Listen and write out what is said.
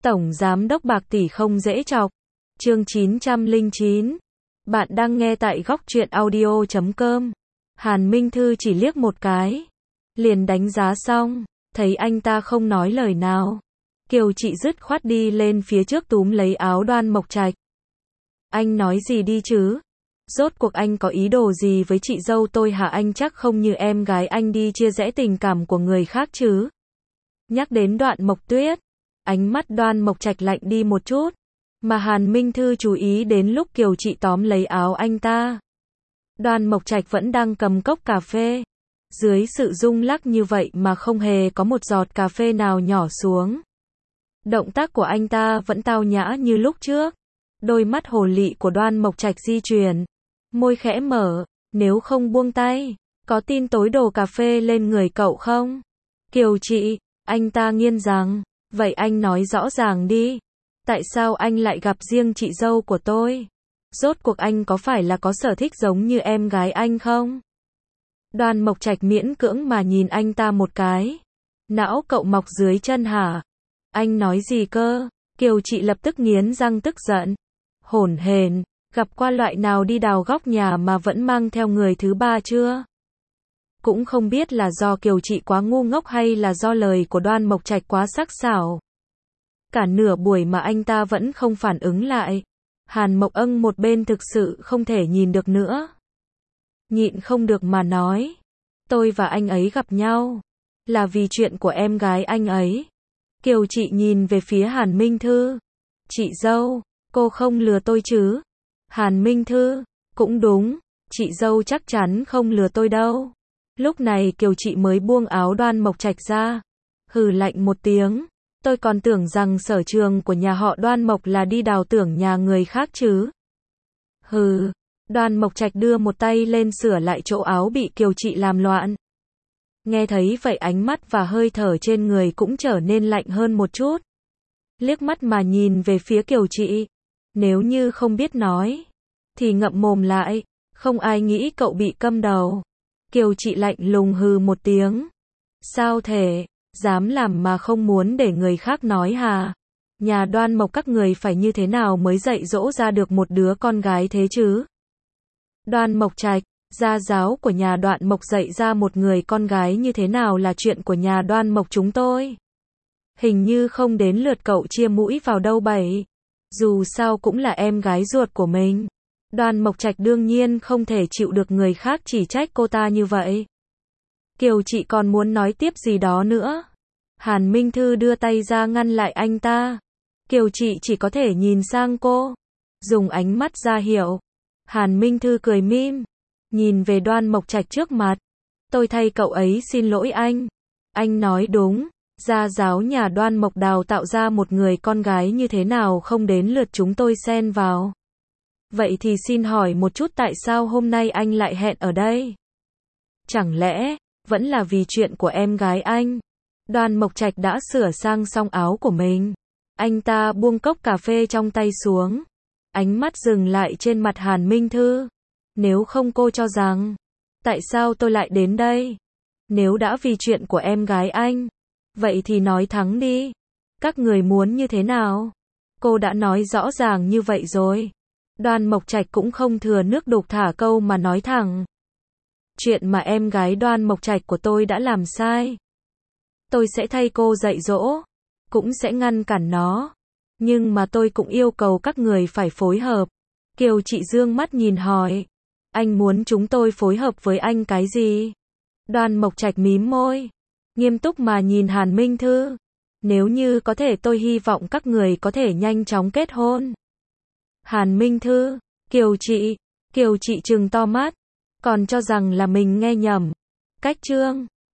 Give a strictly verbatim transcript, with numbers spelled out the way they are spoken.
Tổng Giám đốc bạc tỷ không dễ chọc. Chương chín trăm lẻ chín. Bạn đang nghe tại góc truyện audio chấm com. Hàn Minh Thư chỉ liếc một cái, liền đánh giá xong, thấy anh ta không nói lời nào. Kiều Trị dứt khoát đi lên phía trước túm lấy áo Đoan Mộc Trạch. Anh nói gì đi chứ? Rốt cuộc anh có ý đồ gì với chị dâu tôi hả? Anh chắc không như em gái anh đi chia rẽ tình cảm của người khác chứ? Nhắc đến Đoạn Mộc Tuyết, ánh mắt Đoan Mộc Trạch lạnh đi một chút, mà Hàn Minh Thư chú ý đến lúc Kiều Trị tóm lấy áo anh ta. Đoan Mộc Trạch vẫn đang cầm cốc cà phê, dưới sự rung lắc như vậy mà không hề có một giọt cà phê nào nhỏ xuống. Động tác của anh ta vẫn tao nhã như lúc trước. Đôi mắt hồ lị của Đoan Mộc Trạch di chuyển, môi khẽ mở, nếu không buông tay, có tin tối đổ cà phê lên người cậu không? Kiều Trị, anh ta nghiến rằng, vậy anh nói rõ ràng đi, tại sao anh lại gặp riêng chị dâu của tôi? Rốt cuộc anh có phải là có sở thích giống như em gái anh không? Đoan Mộc Trạch miễn cưỡng mà nhìn anh ta một cái. Não cậu mọc dưới chân hả? Anh nói gì cơ? Kiều Trị lập tức nghiến răng tức giận. Hổn hển, gặp qua loại nào đi đào góc nhà mà vẫn mang theo người thứ ba chưa? Cũng không biết là do Kiều Trị quá ngu ngốc hay là do lời của Đoan Mộc Trạch quá sắc sảo. Cả nửa buổi mà anh ta vẫn không phản ứng lại. Hàn Mộc Ân một bên thực sự không thể nhìn được nữa. Nhịn không được mà nói, tôi và anh ấy gặp nhau là vì chuyện của em gái anh ấy. Kiều Trị nhìn về phía Hàn Minh Thư. Chị dâu, cô không lừa tôi chứ? Hàn Minh Thư, cũng đúng, chị dâu chắc chắn không lừa tôi đâu. Lúc này Kiều Trị mới buông áo Đoan Mộc Trạch ra, hừ lạnh một tiếng, tôi còn tưởng rằng sở trường của nhà họ Đoan Mộc là đi đào tưởng nhà người khác chứ. Hừ, Đoan Mộc Trạch đưa một tay lên sửa lại chỗ áo bị Kiều Trị làm loạn. Nghe thấy vậy ánh mắt và hơi thở trên người cũng trở nên lạnh hơn một chút. Liếc mắt mà nhìn về phía Kiều Trị. Nếu như không biết nói, thì ngậm mồm lại, không ai nghĩ cậu bị câm đầu. Kiều Trị lạnh lùng hừ một tiếng. Sao thể, dám làm mà không muốn để người khác nói hả? Nhà Đoan Mộc các người phải như thế nào mới dạy dỗ ra được một đứa con gái thế chứ? Đoan Mộc Trạch, gia giáo của nhà Đoạn Mộc dạy ra một người con gái như thế nào là chuyện của nhà Đoan Mộc chúng tôi. Hình như không đến lượt cậu chia mũi vào đâu bậy. Dù sao cũng là em gái ruột của mình. Đoan Mộc Trạch đương nhiên không thể chịu được người khác chỉ trách cô ta như vậy. Kiều Trị còn muốn nói tiếp gì đó nữa. Hàn Minh Thư đưa tay ra ngăn lại anh ta. Kiều Trị chỉ có thể nhìn sang cô, dùng ánh mắt ra hiệu. Hàn Minh Thư cười mỉm, nhìn về Đoan Mộc Trạch trước mặt. Tôi thay cậu ấy xin lỗi anh. Anh nói đúng, gia giáo nhà Đoan Mộc đào tạo ra một người con gái như thế nào không đến lượt chúng tôi xen vào. Vậy thì xin hỏi một chút tại sao hôm nay anh lại hẹn ở đây? Chẳng lẽ, vẫn là vì chuyện của em gái anh? Đoan Mộc Trạch đã sửa sang xong áo của mình. Anh ta buông cốc cà phê trong tay xuống. Ánh mắt dừng lại trên mặt Hàn Minh Thư. Nếu không cô cho rằng, tại sao tôi lại đến đây? Nếu đã vì chuyện của em gái anh, vậy thì nói thẳng đi. Các người muốn như thế nào? Cô đã nói rõ ràng như vậy rồi. Đoan Mộc Trạch cũng không thừa nước đục thả câu mà nói thẳng. Chuyện mà em gái Đoan Mộc Trạch của tôi đã làm sai, tôi sẽ thay cô dạy dỗ, cũng sẽ ngăn cản nó. Nhưng mà tôi cũng yêu cầu các người phải phối hợp. Kiều Trị dương mắt nhìn hỏi. Anh muốn chúng tôi phối hợp với anh cái gì? Đoan Mộc Trạch mím môi, nghiêm túc mà nhìn Hàn Minh Thư. Nếu như có thể tôi hy vọng các người có thể nhanh chóng kết hôn. Hàn Minh Thư, Kiều Trị, Kiều Trị trừng to mắt, còn cho rằng là mình nghe nhầm. Cách chương